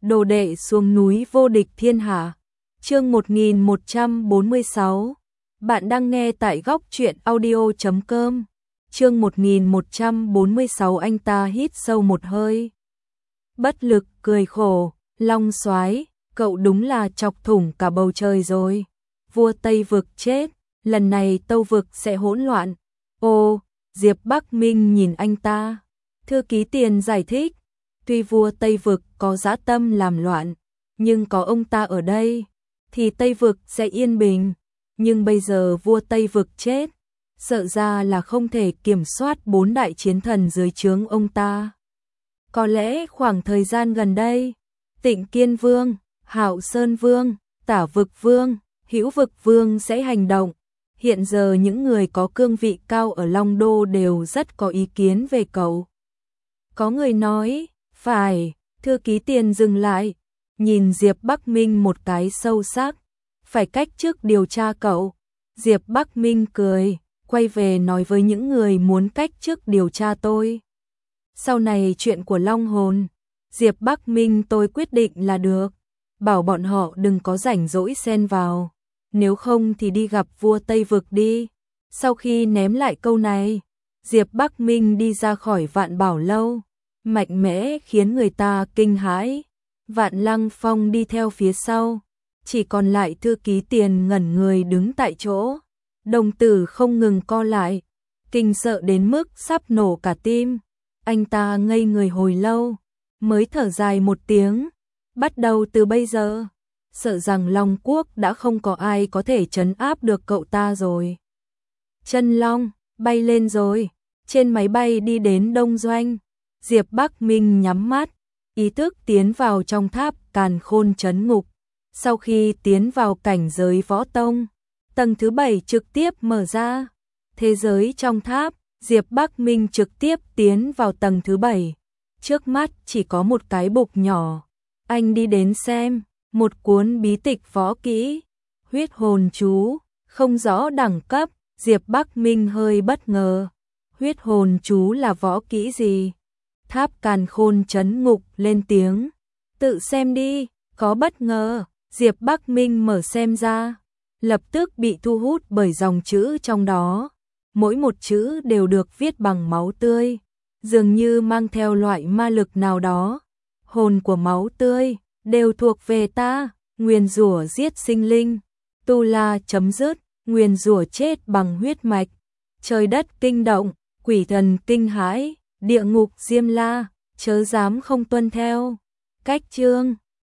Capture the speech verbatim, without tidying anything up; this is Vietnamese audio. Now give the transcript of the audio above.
đồ đệ xuống núi vô địch thiên hạ. Chương một nghìn một trăm bốn mươi sáu. Bạn đang nghe tại góc truyện audio chấm com. Chương một nghìn một trăm bốn mươi sáu. Anh ta hít sâu một hơi, bất lực cười khổ, Long Soái, cậu đúng là chọc thủng cả bầu trời rồi. Vua Tây Vực chết, lần này Tâu Vực sẽ hỗn loạn. Ô, Diệp Bắc Minh nhìn anh ta. Thư ký Tiền giải thích, tuy vua Tây Vực có dã tâm làm loạn, nhưng có ông ta ở đây thì Tây Vực sẽ yên bình. Nhưng bây giờ vua Tây Vực chết, sợ ra là không thể kiểm soát bốn đại chiến thần dưới trướng ông ta. Có lẽ khoảng thời gian gần đây, Tịnh Kiên Vương, Hạo Sơn Vương, Tả Vực Vương, Hữu Vực Vương sẽ hành động. Hiện giờ những người có cương vị cao ở Long Đô đều rất có ý kiến về cậu. Có người nói, phải, thư ký Tiền dừng lại, nhìn Diệp Bắc Minh một cái sâu sắc, phải cách chức điều tra cậu. Diệp Bắc Minh cười, quay về nói với những người muốn cách chức điều tra tôi. Sau này chuyện của Long Hồn, Diệp Bắc Minh tôi quyết định là được, bảo bọn họ đừng có rảnh rỗi xen vào, nếu không thì đi gặp vua Tây Vực đi. Sau khi ném lại câu này, Diệp Bắc Minh đi ra khỏi Vạn Bảo Lâu, mạnh mẽ khiến người ta kinh hãi. Vạn Lăng Phong đi theo phía sau, chỉ còn lại thư ký Tiền ngẩn người đứng tại chỗ, đồng tử không ngừng co lại, kinh sợ đến mức sắp nổ cả tim. Anh ta ngây người hồi lâu, mới thở dài một tiếng, bắt đầu từ bây giờ, sợ rằng Long Quốc đã không có ai có thể trấn áp được cậu ta rồi. Chân Long, bay lên rồi, trên máy bay đi đến Đông Doanh, Diệp Bắc Minh nhắm mắt, ý thức tiến vào trong tháp Càn Khôn Trấn Ngục. Sau khi tiến vào cảnh giới võ tông, tầng thứ bảy trực tiếp mở ra. Thế giới trong tháp, Diệp Bắc Minh trực tiếp tiến vào tầng thứ bảy. Trước mắt chỉ có một cái bục nhỏ. Anh đi đến xem, một cuốn bí tịch võ kỹ, huyết hồn chú, không rõ đẳng cấp. Diệp Bắc Minh hơi bất ngờ. Huyết hồn chú là võ kỹ gì? Tháp Càn Khôn Trấn Ngục lên tiếng. Tự xem đi, có bất ngờ. Diệp Bắc Minh mở xem ra, lập tức bị thu hút bởi dòng chữ trong đó. Mỗi một chữ đều được viết bằng máu tươi, dường như mang theo loại ma lực nào đó. Hồn của máu tươi đều thuộc về ta, nguyền rủa giết sinh linh, tu la chấm dứt, nguyền rủa chết bằng huyết mạch, trời đất kinh động, quỷ thần kinh hãi, địa ngục diêm la, chớ dám không tuân theo. Cách chương